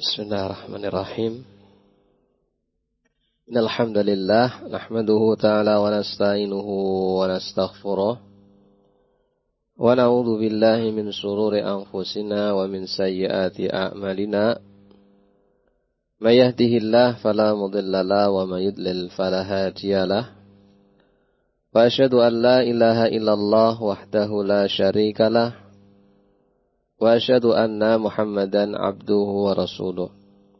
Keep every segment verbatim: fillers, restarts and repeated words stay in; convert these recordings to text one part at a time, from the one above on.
Bismillahirrahmanirrahim. Innal hamdalillah nahmaduhu ta'ala wa nasta'inuhu wa nastaghfiruh wa na'udzu billahi min shururi anfusina wa min sayyiati a'malina. May yahdihillahu fala mudilla lahu wa may yudlil fala hadiyalah. Wa asyhadu an la ilaha illallah wahdahu la syarikalah. Wa asyhadu anna Muhammadan abduhu wa rasuluh.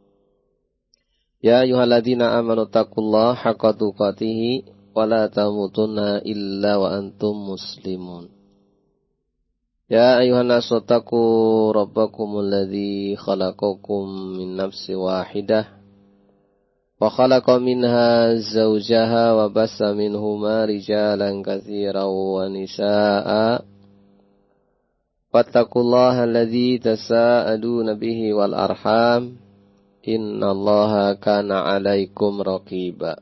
Ya ayyuhalladzina amanu taqullaha haqqa tuqatih wa la tamutunna illa wa antum muslimun. Ya ayyuhan nasu taqu rabbakumul ladzi khalaqakum min nafsin wahidah wa khalaqa minha zawjaha wa bassa minhuma rijalan katsiran wa nisaa'a. Wattaqullaha alladzi tasaaluna bihi wal arham innallaha kana 'alaikum raqiba.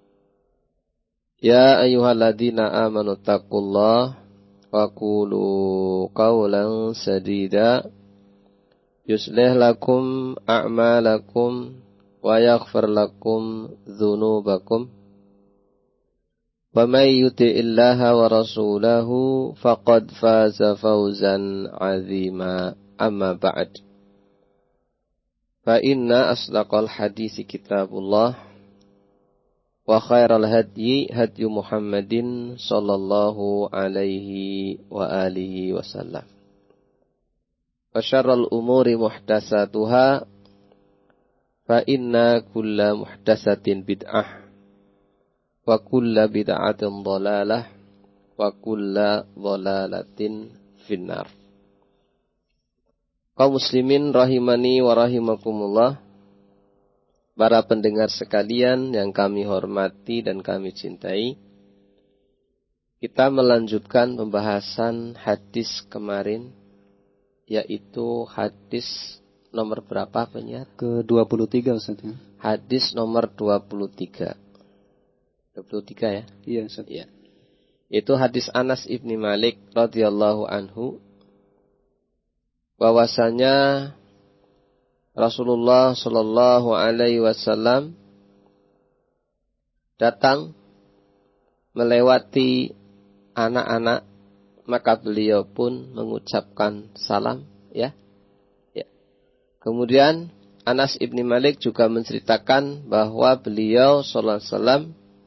Ya ayyuhalladzina amanu taqullaha wa qulu qawlan sadida yuslih lakum a'malakum wa yaghfir lakum dzunubakum. Wa may yuti'illaha wa rasulahu faqad faza fawzan 'azima. Amma ba'd. Fa inna asdaqal hadisi kitabullah wa khairal hadyi hadyu Muhammadin sallallahu alaihi wa alihi wasallam. Wa syarrul umuri muhdatsatuha fa inna kulla muhdatsatin bid'ah. Wa kulla bid'atin dhalalah wa kulla dhalalatin finnar. Kaum muslimin rahimani wa rahimakumullah, para pendengar sekalian yang kami hormati dan kami cintai, kita melanjutkan pembahasan hadis kemarin, yaitu hadis nomor berapa penyiar? Ke dua puluh tiga Ustaz ya. Hadis nomor dua puluh tiga. dua puluh tiga ya? Iya, Ustaz. Iya. Itu hadis Anas ibni Malik radhiyallahu anhu, bahwasanya Rasulullah sallallahu alaihi wasallam datang melewati anak-anak, maka beliau pun mengucapkan salam, ya. Ya. Kemudian Anas ibni Malik juga menceritakan bahwa beliau sallallahu alaihi wasallam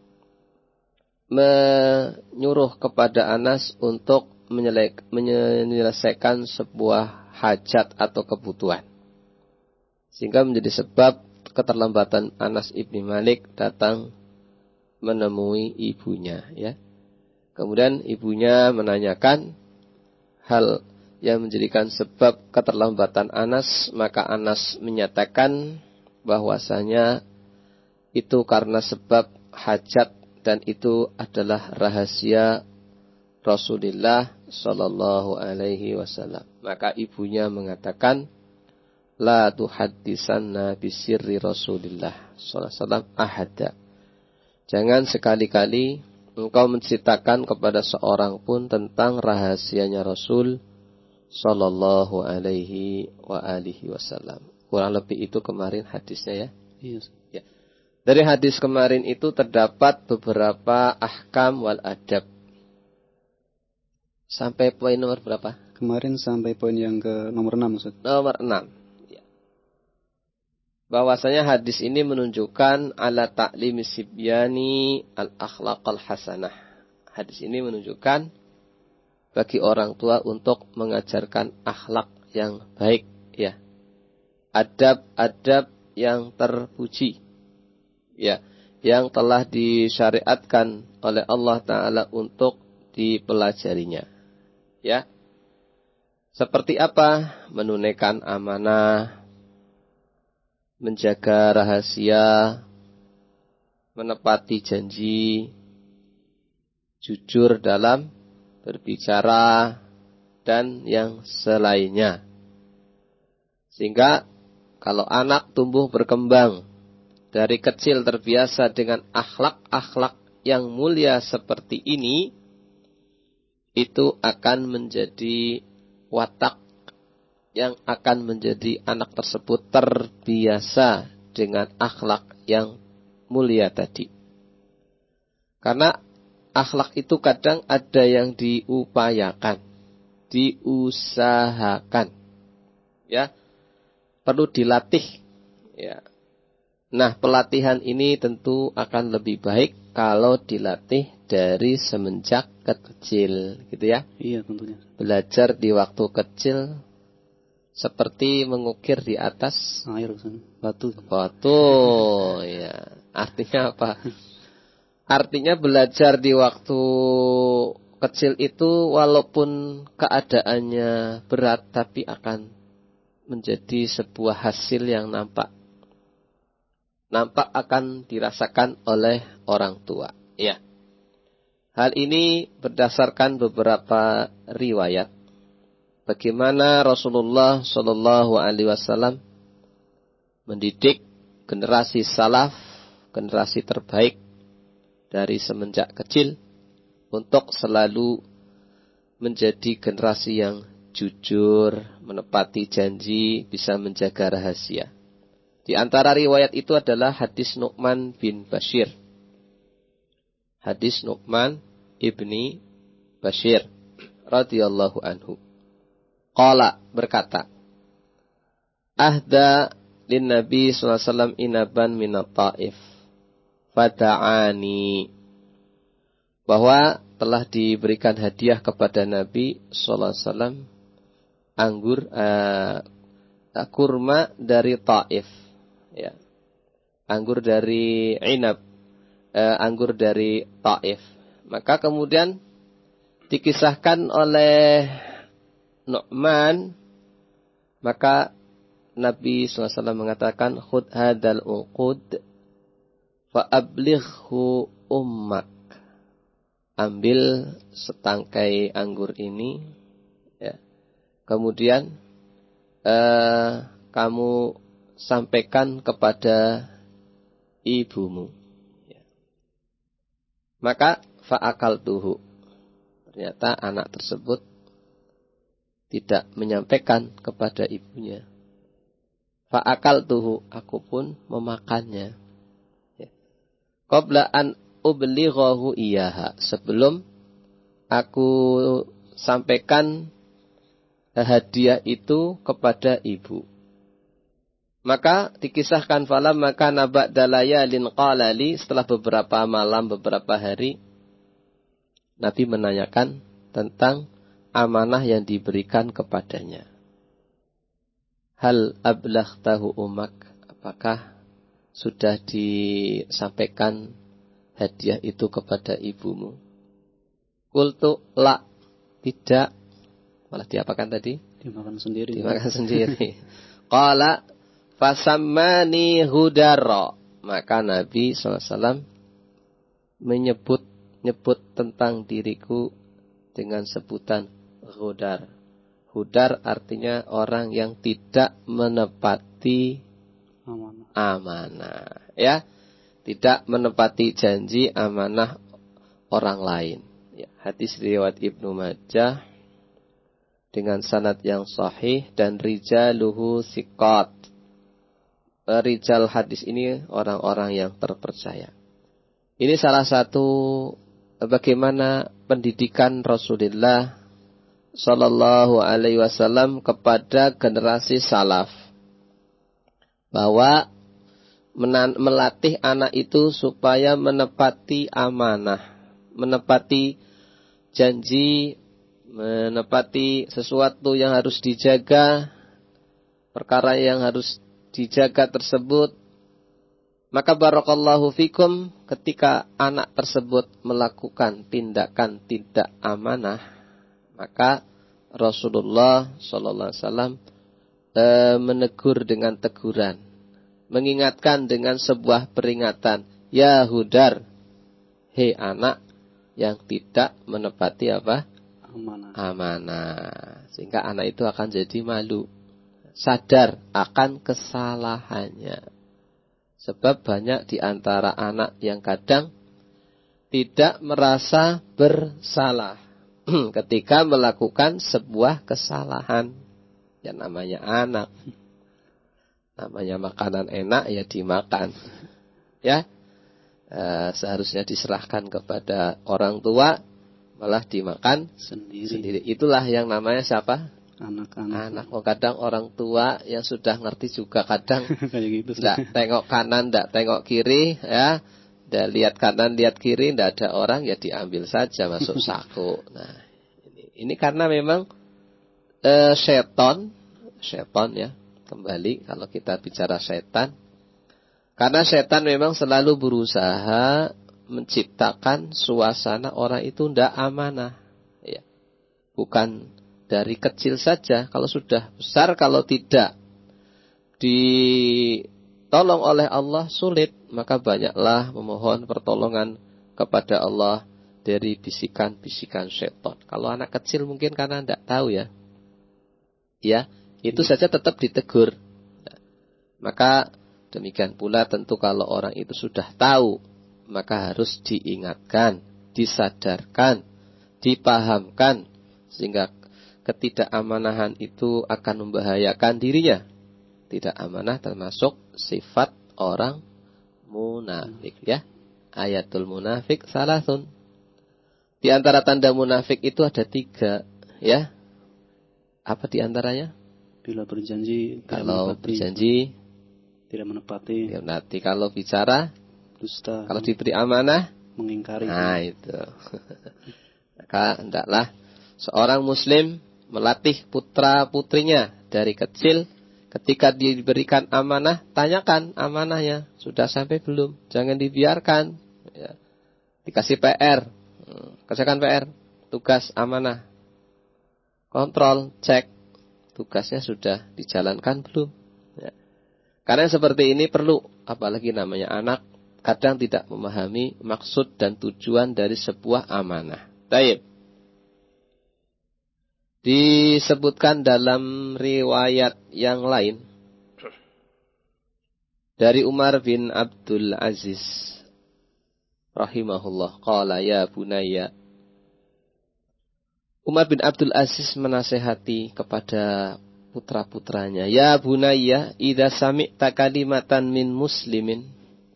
menyuruh kepada Anas untuk menyelesaikan sebuah hajat atau kebutuhan, sehingga menjadi sebab keterlambatan Anas ibni Malik datang menemui ibunya, ya. Kemudian ibunya menanyakan hal yang menjadikan sebab keterlambatan Anas, maka Anas menyatakan bahwasanya itu karena sebab hajat, dan itu adalah rahasia Rasulullah sallallahu alaihi wasallam. Maka ibunya mengatakan, la tuhaddisanna bisirri Rasulillah sallallahu alaihi wasallam ahada. Jangan sekali-kali engkau menceritakan kepada seorang pun tentang rahasianya Rasul sallallahu alaihi wa alihi wasallam. Kurang lebih itu kemarin hadisnya, ya. Iya. Ya. Dari hadis kemarin itu terdapat beberapa ahkam wal adab. Sampai poin nomor berapa? Kemarin sampai poin yang ke nomor enam, Ustaz. Nomor enam. Ya. Bahwasanya hadis ini menunjukkan ala ta'limi sibyani al-akhlaq al-hasanah. Hadis ini menunjukkan bagi orang tua untuk mengajarkan akhlak yang baik, ya. Adab-adab yang terpuji, ya, yang telah disyariatkan oleh Allah Ta'ala untuk dipelajarinya, ya. Seperti apa? Menunaikan amanah, menjaga rahasia, menepati janji, jujur dalam berbicara, dan yang selainnya. Sehingga kalau anak tumbuh berkembang dari kecil terbiasa dengan akhlak-akhlak yang mulia seperti ini, itu akan menjadi watak yang akan menjadi anak tersebut terbiasa dengan akhlak yang mulia tadi. Karena akhlak itu kadang ada yang diupayakan, diusahakan, ya, perlu dilatih, ya. Nah, pelatihan ini tentu akan lebih baik kalau dilatih dari semenjak kecil, gitu ya. Iya, tentunya. Belajar di waktu kecil seperti mengukir di atas air, batu. Batu, ya. Artinya apa? Artinya belajar di waktu kecil itu walaupun keadaannya berat, tapi akan menjadi sebuah hasil yang nampak nampak akan dirasakan oleh orang tua. Ya. Hal ini berdasarkan beberapa riwayat. Bagaimana Rasulullah Shallallahu Alaihi Wasallam mendidik generasi salaf, generasi terbaik dari semenjak kecil untuk selalu menjadi generasi yang jujur, menepati janji, bisa menjaga rahasia. Di antara riwayat itu adalah hadis Nu'man bin Bashir. Hadis Nu'man ibni Bashir radhiyallahu anhu. Qala, berkata, Ahda lin Nabi sallallahu alaihi wasallam inaban minat Taif. Fada'ani. Bahwa telah diberikan hadiah kepada Nabi sallallahu alaihi wasallam anggur uh, kurma dari Taif. Ya. Anggur dari Inab, eh, anggur dari Taif. Maka kemudian dikisahkan oleh Nu'man, maka Nabi sallallahu alaihi wasallam mengatakan, khud hadal uqud fa'ablighu ummak. Ambil setangkai anggur ini, ya. Kemudian eh, kamu sampaikan kepada ibumu. Ya. Maka fa'akaltuhu. Ternyata anak tersebut tidak menyampaikan kepada ibunya. Fa'akaltuhu, aku pun memakannya. Ya. Qabla an ublighahu iyaha. Sebelum aku sampaikan hadiah itu kepada ibu. Maka dikisahkan falam maka nabak dalaya lin qalali, setelah beberapa malam, beberapa hari, Nabi menanyakan tentang amanah yang diberikan kepadanya. Hal ablaghtahu umak, apakah sudah disampaikan hadiah itu kepada ibumu? Qultu la, tidak. Malah diapakan tadi? Dimakan sendiri. Dimakan sendiri. Qala fasammani hudara. Maka Nabi sallallahu alaihi wasallam menyebut nyebut tentang diriku dengan sebutan hudar. Hudar artinya orang yang tidak menepati amanah. amanah, ya, tidak menepati janji amanah orang lain. Ya, hadis riwayat Ibnu Majah dengan sanad yang sahih dan rijaluhu siqat. Rijal hadis ini orang-orang yang terpercaya. Ini salah satu bagaimana pendidikan Rasulullah Sallallahu Alaihi Wasallam kepada generasi salaf, bahwa melatih anak itu supaya menepati amanah, menepati janji, menepati sesuatu yang harus dijaga, perkara yang harus dijaga tersebut. Maka barakallahu fikum, ketika anak tersebut melakukan tindakan tidak amanah, maka Rasulullah sallallahu alaihi wasallam e, menegur dengan teguran, mengingatkan dengan sebuah peringatan, ya hudar, hei anak yang tidak menepati apa? Amanah. Amanah. Sehingga anak itu akan jadi malu, sadar akan kesalahannya. Sebab banyak di antara anak yang kadang tidak merasa bersalah ketika melakukan sebuah kesalahan. Ya namanya anak. Namanya makanan enak ya dimakan. Ya. E, seharusnya diserahkan kepada orang tua, malah dimakan sendiri. sendiri. Itulah yang namanya siapa? Anak-anak. Anak. Oh, kadang orang tua yang sudah ngerti juga kadang kayak gitu. Nggak tengok kanan, nggak tengok kiri, ya. Nggak lihat kanan, lihat kiri, nggak ada orang, ya diambil saja masuk saku. Nah, ini, ini karena memang e, seton, seton ya. Kembali kalau kita bicara setan, karena setan memang selalu berusaha menciptakan suasana orang itu tidak amanah, ya. Bukan dari kecil saja, kalau sudah besar, kalau tidak ditolong oleh Allah sulit, maka banyaklah memohon pertolongan kepada Allah dari bisikan-bisikan setan. Kalau anak kecil mungkin karena tidak tahu ya, ya. Itu saja tetap ditegur. Maka demikian pula tentu kalau orang itu sudah tahu, maka harus diingatkan, disadarkan, dipahamkan, sehingga ketidakamaнаhan itu akan membahayakan dirinya. Tidak amanah termasuk sifat orang munafik, ya. Ayatul munafik salasun. Di antara tanda munafik itu ada tiga, ya. Apa di antaranya? Bila berjanji, kalau menepati. berjanji tidak menepati. Tidak menepati. Kalau bicara dusta. Kalau diberi amanah mengingkari. Nah itu. Maka hendaklah seorang muslim melatih putra putrinya dari kecil. Ketika diberikan amanah, tanyakan amanahnya sudah sampai belum. Jangan dibiarkan, ya. Dikasih P R, kerjakan P R, tugas amanah, kontrol, cek tugasnya sudah dijalankan belum, ya. Karena seperti ini perlu, apalagi namanya anak, kadang tidak memahami maksud dan tujuan dari sebuah amanah. Baik. Disebutkan dalam riwayat yang lain dari Umar bin Abdul Aziz rahimahullah, qala ya bunayya. Umar bin Abdul Aziz menasihati kepada putra-putranya, ya bunayya, idza sami'ta kalimatan min muslimin.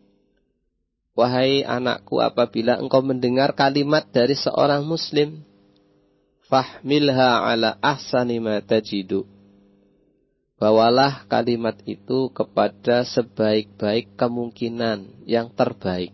Wahai anakku, apabila engkau mendengar kalimat dari seorang muslim, fahmilha ala ahsani ma tajidu. Bawalah kalimat itu kepada sebaik-baik kemungkinan yang terbaik.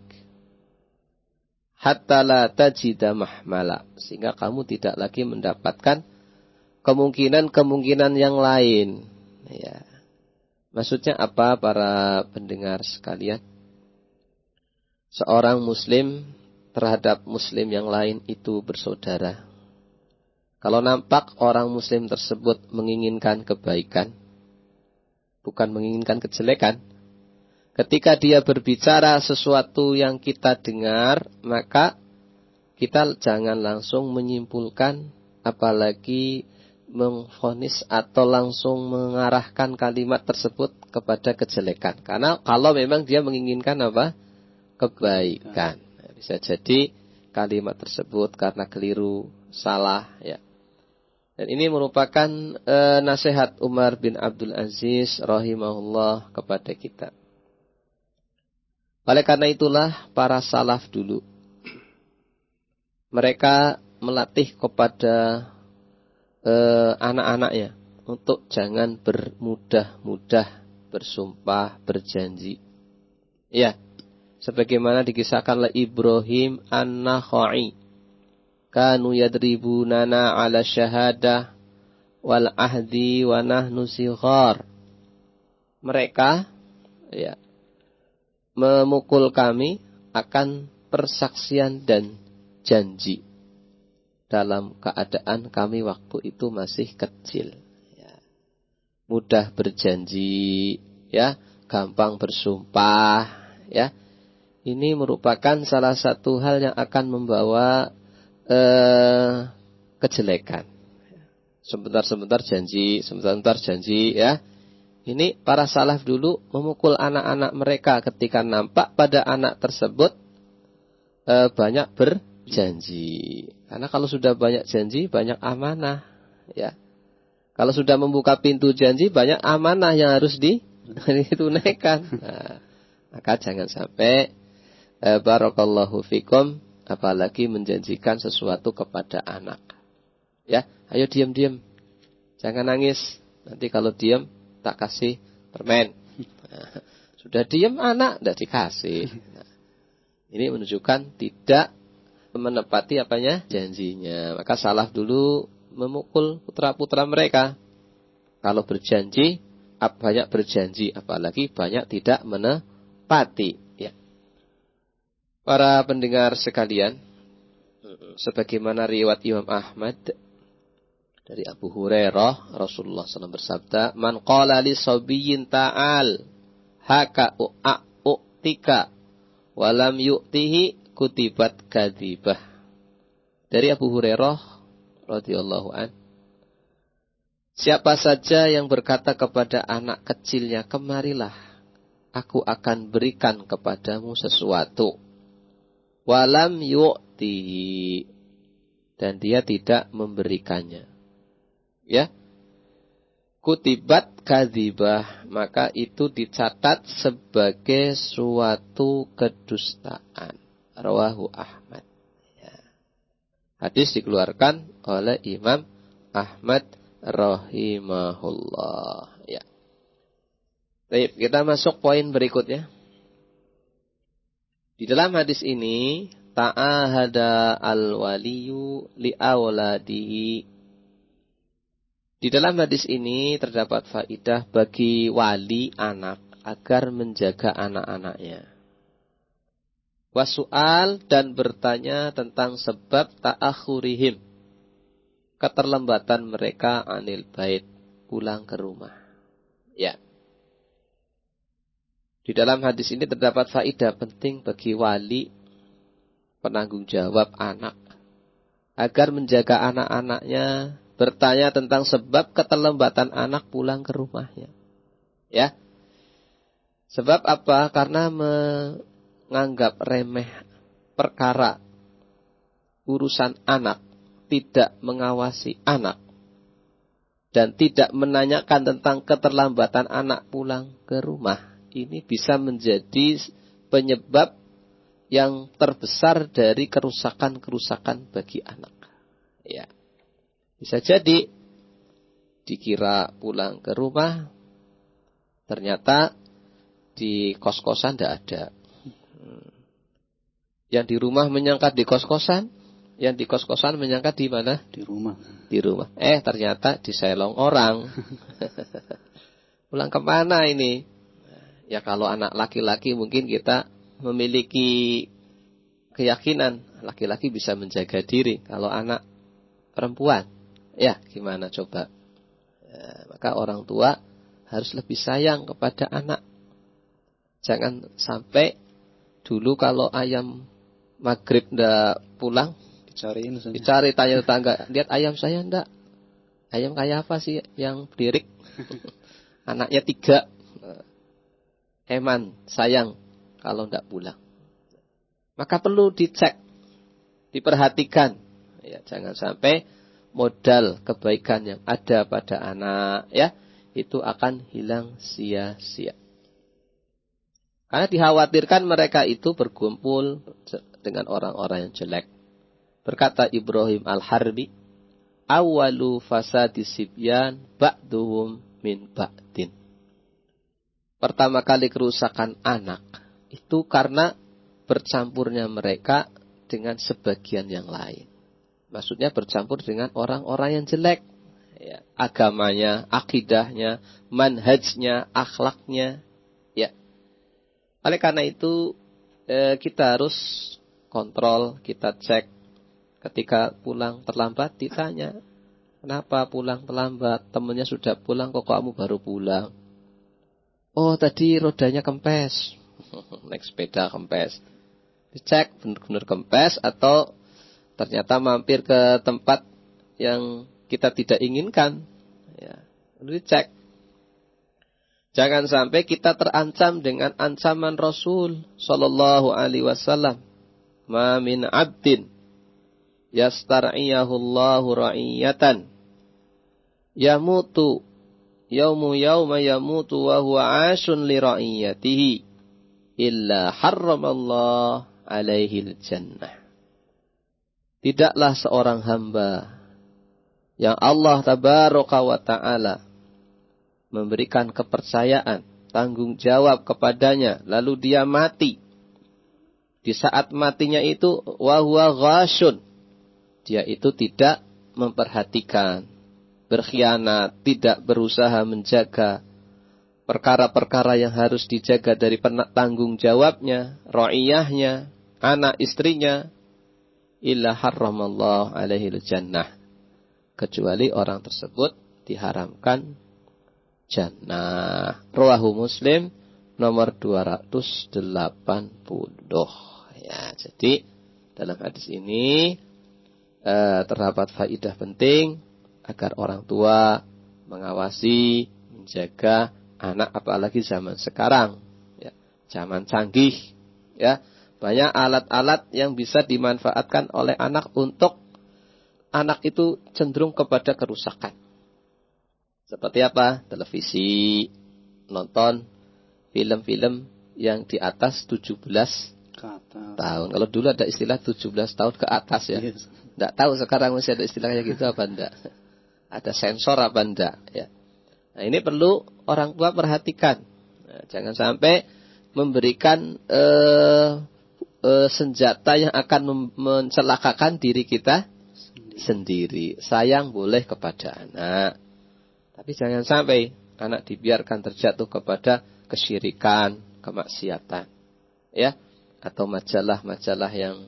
Hatta la tajida mahmala. Sehingga kamu tidak lagi mendapatkan kemungkinan-kemungkinan yang lain. Ya. Maksudnya apa para pendengar sekalian? Seorang muslim terhadap muslim yang lain itu bersaudara. Kalau nampak orang muslim tersebut menginginkan kebaikan, bukan menginginkan kejelekan, ketika dia berbicara sesuatu yang kita dengar, maka kita jangan langsung menyimpulkan, apalagi mengvonis atau langsung mengarahkan kalimat tersebut kepada kejelekan. Karena kalau memang dia menginginkan apa? Kebaikan. Bisa jadi kalimat tersebut karena keliru, salah, ya. Dan ini merupakan e, nasihat Umar bin Abdul Aziz rahimahullah kepada kita. Oleh karena itulah para salaf dulu, mereka melatih kepada e, anak-anaknya untuk jangan bermudah-mudah bersumpah, berjanji. Ya, sebagaimana dikisahkan oleh Ibrahim An-Nakha'i. Kanu yadribunana ala syahadah wal ahdi wa nahnu sighar. Mereka ya memukul kami akan persaksian dan janji dalam keadaan kami waktu itu masih kecil, ya. Mudah berjanji, ya, gampang bersumpah, ya. Ini merupakan salah satu hal yang akan membawa Eh, kejelekan. Sebentar-sebentar janji, sebentar-sebentar janji, ya. Ini para salaf dulu memukul anak-anak mereka ketika nampak pada anak tersebut eh, banyak berjanji. Karena kalau sudah banyak janji, banyak amanah, ya. Kalau sudah membuka pintu janji, banyak amanah yang harus ditunaikan. Nah, maka jangan sampai eh, barakallahu fikum, apalagi menjanjikan sesuatu kepada anak. Ya, ayo diam-diam, jangan nangis. Nanti kalau diam, tak kasih permen. Nah, sudah diam anak, tidak dikasih. Nah, ini menunjukkan tidak menepati apanya janjinya. Maka salaf dulu memukul putra-putra mereka. Kalau berjanji, banyak berjanji, apalagi banyak tidak menepati. Ya. Para pendengar sekalian, sebagaimana riwayat Imam Ahmad dari Abu Hurairah, Rasulullah shallallahu alaihi wasallam bersabda, "Man qala li sabiyyin ta'al haka u'tika walam yu'tihi kutibat kadzibah." Dari Abu Hurairah radhiyallahu an, siapa saja yang berkata kepada anak kecilnya, kemarilah, aku akan berikan kepadamu sesuatu, walam yu'tihi, dan dia tidak memberikannya, ya, kutibat kadzibah, maka itu dicatat sebagai suatu kedustaan. Rawahu Ahmad. Hadis dikeluarkan oleh Imam Ahmad rahimahullah. Ya. Baik, kita masuk poin berikutnya. Di dalam hadis ini, ta'ahada al-waliyu li'awladihi. Di dalam hadis ini terdapat faidah bagi wali anak agar menjaga anak-anaknya. Wasu'al, dan bertanya tentang sebab ta'akhurihim, keterlambatan mereka anil bait, pulang ke rumah. Ya. Di dalam hadis ini terdapat faidah penting bagi wali penanggung jawab anak agar menjaga anak-anaknya, bertanya tentang sebab keterlambatan anak pulang ke rumahnya. Ya. Sebab apa? Karena me menganggap remeh perkara urusan anak, tidak mengawasi anak, dan tidak menanyakan tentang keterlambatan anak pulang ke rumah, ini bisa menjadi penyebab yang terbesar dari kerusakan-kerusakan bagi anak. Ya. Bisa jadi dikira pulang ke rumah, ternyata di kos-kosan tidak ada. Yang di rumah menyangka di kos-kosan, yang di kos-kosan menyangka di mana? Di rumah. Di rumah. Eh, ternyata diselong orang. Pulang kemana ini? Ya kalau anak laki-laki mungkin kita memiliki keyakinan laki-laki bisa menjaga diri. Kalau anak perempuan, ya gimana coba? Ya, maka orang tua harus lebih sayang kepada anak. Jangan sampai dulu kalau ayam maghrib ndak pulang, dicariin, dicari tanya tetangga, lihat ayam saya ndak, ayam kayak apa sih yang beririk, anaknya tiga, heman sayang kalau ndak pulang. Maka perlu dicek, diperhatikan, ya, jangan sampai modal kebaikan yang ada pada anak, ya, itu akan hilang sia-sia. Karena dikhawatirkan mereka itu berkumpul dengan orang-orang yang jelek. Berkata Ibrahim Al-Harbi, awalu fasadi sibyan ba'duhum min ba'din. Pertama kali kerusakan anak itu karena bercampurnya mereka dengan sebagian yang lain. Maksudnya bercampur dengan orang-orang yang jelek. Ya, agamanya, akidahnya, manhajnya, akhlaknya. Ya. Oleh karena itu eh, kita harus kontrol, kita cek. Ketika pulang terlambat ditanya, kenapa pulang terlambat? Temannya sudah pulang kok kamu baru pulang? Oh tadi rodanya kempes. Naik sepeda kempes. Dicek benar-benar kempes atau ternyata mampir ke tempat yang kita tidak inginkan. Ya, perlu dicek. Jangan sampai kita terancam dengan ancaman Rasul Sallallahu Alaihi Wasallam. Ma min abdin yastar'iyahullahu ra'iyatan yamutu yaumu yauma yamutu wa huwa ashun li ra'iyatihi illa harramallahu alaihi jannah. Tidaklah seorang hamba yang Allah tabaraka wa ta'ala memberikan kepercayaan, tanggung jawab kepadanya, lalu dia mati. Di saat matinya itu, wa huwa ghashun, dia itu tidak memperhatikan, berkhianat, tidak berusaha menjaga perkara-perkara yang harus dijaga dari tanggung jawabnya, ra'iyahnya, anak istrinya, illa harramallahu alaihi jannah, kecuali orang tersebut diharamkan jannah. Rawahu Muslim nomor dua ratus delapan puluh. Ya, jadi dalam hadis ini eh, terdapat faidah penting agar orang tua mengawasi, menjaga anak, apalagi zaman sekarang, ya, zaman canggih, ya, banyak alat-alat yang bisa dimanfaatkan oleh anak untuk anak itu cenderung kepada kerusakan. Seperti apa? Televisi, nonton film-film yang di atas tujuh belas tahun. Kalau dulu ada istilah tujuh belas tahun ke atas ya. Yes. Nggak tahu sekarang masih ada istilahnya gitu apa enggak. Ada sensor apa enggak ya. Nah, ini perlu orang tua perhatikan. Nah, jangan sampai memberikan eh, eh, senjata yang akan mem- mencelakakan diri kita sendiri. Sayang boleh kepada anak, tapi jangan sampai anak dibiarkan terjatuh kepada kesyirikan, kemaksiatan, ya, atau majalah-majalah yang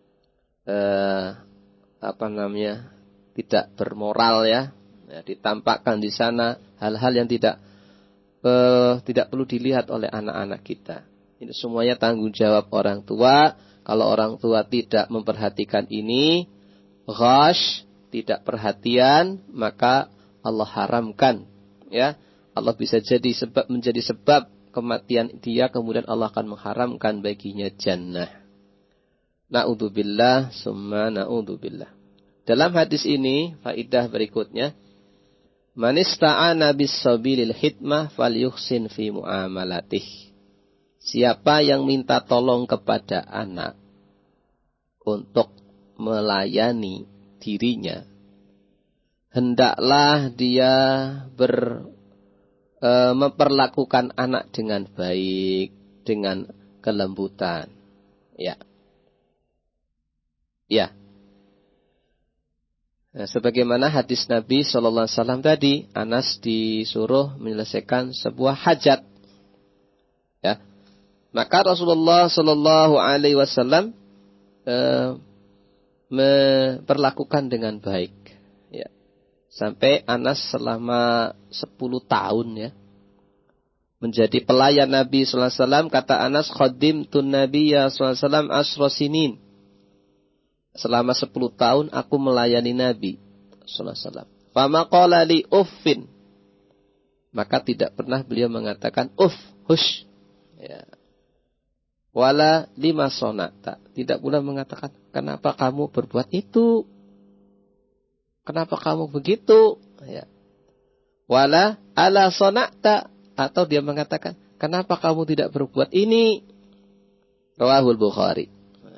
eh, apa namanya tidak bermoral, ya, ya, ditampakkan di sana hal-hal yang tidak eh, tidak perlu dilihat oleh anak-anak kita. Ini semuanya tanggung jawab orang tua. Kalau orang tua tidak memperhatikan ini, ghash, tidak perhatian, maka Allah haramkan, ya. Allah bisa jadi sebab menjadi sebab kematian dia, kemudian Allah akan mengharamkan baginya jannah. Na'udzubillah summa na'udzubillah. Dalam hadis ini faidah berikutnya, man ista'ana bis-sabilil hikmah falyuhsin fi muamalatih. Siapa yang minta tolong kepada anak untuk melayani dirinya, hendaklah dia ber, e, memperlakukan anak dengan baik, dengan kelembutan. Ya, ya. Nah, sebagaimana hadis Nabi Shallallahu Alaihi Wasallam tadi, Anas disuruh menyelesaikan sebuah hajat. Ya, maka Rasulullah Shallallahu Alaihi Wasallam e, memperlakukan dengan baik, ya. Sampai Anas selama sepuluh tahun, ya, menjadi pelayan Nabi sallallahu alaihi wasallam. Kata Anas, khadimtun nabiyya sallallahu alaihi wasallam asra sinin. Selama sepuluh tahun aku melayani Nabi sallallahu alaihi wasallam. Fama qala li uffin, maka tidak pernah beliau mengatakan uff, hush, ya. Wala lima sonata, tidak pula mengatakan kenapa kamu berbuat itu, kenapa kamu begitu, ya. Wala ala sonata, atau dia mengatakan kenapa kamu tidak berbuat ini. Rawahul Bukhari.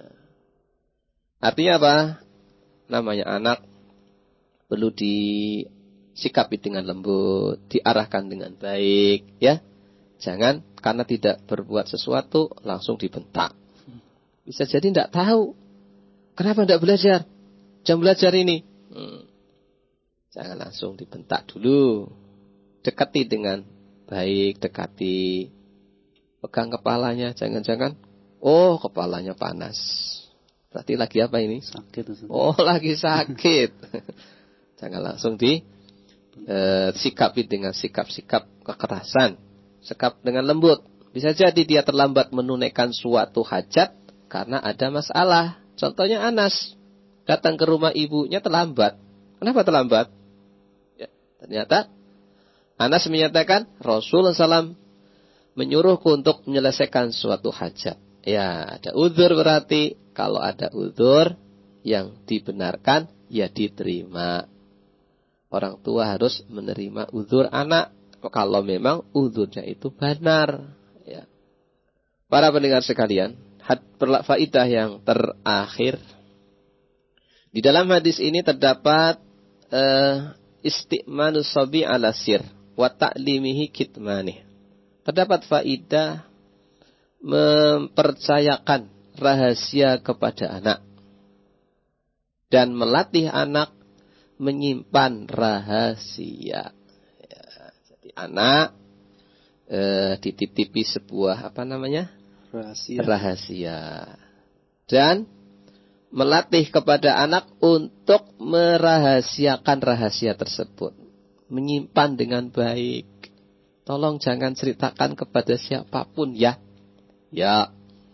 Artinya apa? Namanya anak perlu disikapi dengan lembut, diarahkan dengan baik, ya. Jangan karena tidak berbuat sesuatu langsung dibentak. Bisa jadi tidak tahu. Kenapa tidak belajar? Jam belajar ini. Hmm. Jangan langsung dibentak dulu. Dekati dengan baik, dekati. Pegang kepalanya, jangan-jangan, oh kepalanya panas. Berarti lagi apa ini? Sakit. Oh lagi sakit. Jangan langsung di eh, sikapi dengan sikap-sikap kekerasan. Sikap dengan lembut. Bisa jadi dia terlambat menunaikan suatu hajat karena ada masalah. Contohnya Anas datang ke rumah ibunya terlambat. Kenapa terlambat? Ya, ternyata Anas menyatakan Rasulullah sallallahu alaihi wasallam menyuruhku untuk menyelesaikan suatu hajat. Ya, ada uzur berarti. Kalau ada uzur yang dibenarkan, ya diterima. orang tua harus menerima uzur anak kalau memang uzurnya itu benar. Ya. Para pendengar sekalian, faidah yang terakhir di dalam hadis ini terdapat uh, isti'manus sabi ala sir wa ta'limihi kitmanih. Terdapat faidah mempercayakan rahasia kepada anak dan melatih anak menyimpan rahasia. Ya, jadi anak eh, dititipi sebuah apa namanya? Rahasia. Rahasia. Dan melatih kepada anak untuk merahasiakan rahasia tersebut, menyimpan dengan baik. Tolong jangan ceritakan kepada siapapun ya. Ya.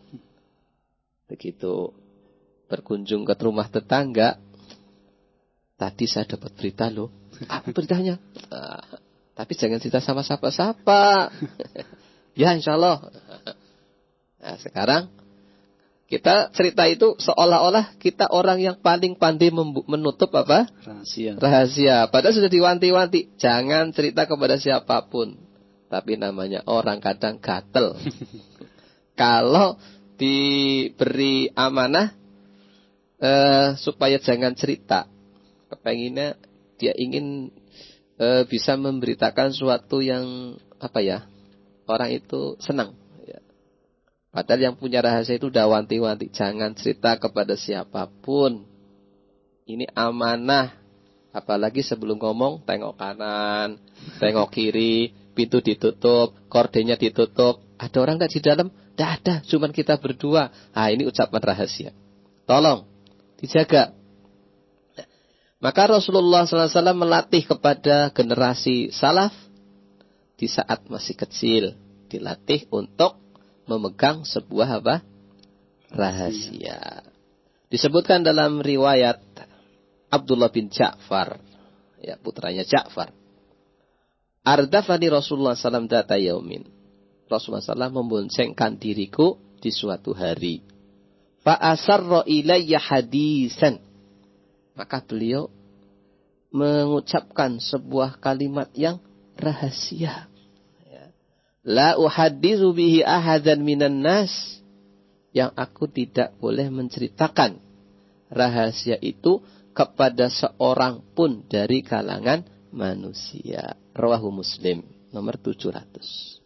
Begitu berkunjung ke rumah tetangga, tadi saya dapat berita loh. Apa beritanya? Nah, tapi jangan cerita sama siapa-siapa. Ya insya Allah. Nah sekarang kita cerita itu seolah-olah kita orang yang paling pandai menutup apa? Rahasia. Rahasia. Padahal sudah diwanti-wanti. Jangan cerita kepada siapapun. Tapi namanya orang kadang gatel. Kalau diberi amanah eh, supaya jangan cerita. Kepenginnya dia ingin e, bisa memberitakan sesuatu yang apa ya, orang itu senang ya. Padahal yang punya rahasia itu udah wanti-wanti, jangan cerita kepada siapapun, ini amanah. Apalagi sebelum ngomong tengok kanan, tengok kiri, pintu ditutup, kordennya ditutup. Ada orang nggak di dalam? Tidak ada, cuman kita berdua. Ah ini ucapan rahasia, tolong dijaga. Maka Rasulullah sallallahu alaihi wasallam melatih kepada generasi salaf di saat masih kecil, dilatih untuk memegang sebuah apa? Rahasia. Disebutkan dalam riwayat Abdullah bin Ja'far, ya putranya Ja'far. Ardafani Rasulullah sallallahu alaihi wasallam data yaumin. Rasulullah sallallahu alaihi wasallam memboncengkan diriku di suatu hari. Fa asarra ilayya hadisan. Maka beliau mengucapkan sebuah kalimat yang rahasia. La uhaddizu bihi ahadan minan nas. Yang aku tidak boleh menceritakan rahasia itu kepada seorang pun dari kalangan manusia. Rawahu Muslim nomor tujuh ratus.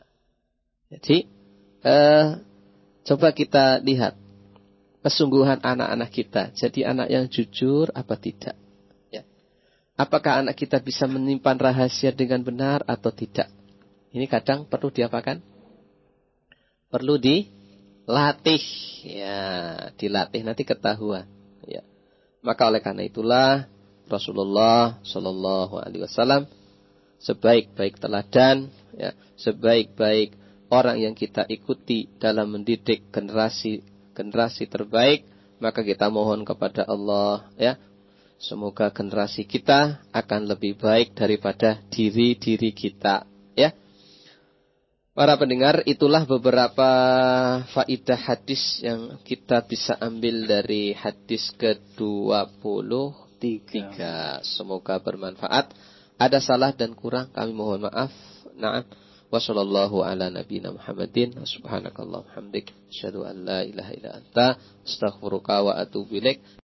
Jadi eh, coba kita lihat kesungguhan anak-anak kita. Jadi anak yang jujur apa tidak? Ya. Apakah anak kita bisa menyimpan rahasia dengan benar atau tidak? Ini kadang perlu diapakan? Perlu dilatih. Ya, dilatih nanti ketahuan. Ya. Maka oleh karena itulah Rasulullah Shallallahu Alaihi Wasallam sebaik-baik teladan, ya, sebaik-baik orang yang kita ikuti dalam mendidik generasi generasi terbaik, maka kita mohon kepada Allah, ya, semoga generasi kita akan lebih baik daripada diri-diri kita, ya. Para pendengar, itulah beberapa faidah hadis yang kita bisa ambil dari hadis ke dua puluh tiga. Semoga bermanfaat. Ada salah dan kurang, kami mohon maaf. Na'am. Wa sallallahu ala nabiyina Muhammadin. Subhanakallahumma hamdik. Asyhadu an la ilaha illa anta. Astaghfiruka wa atubu ilaik.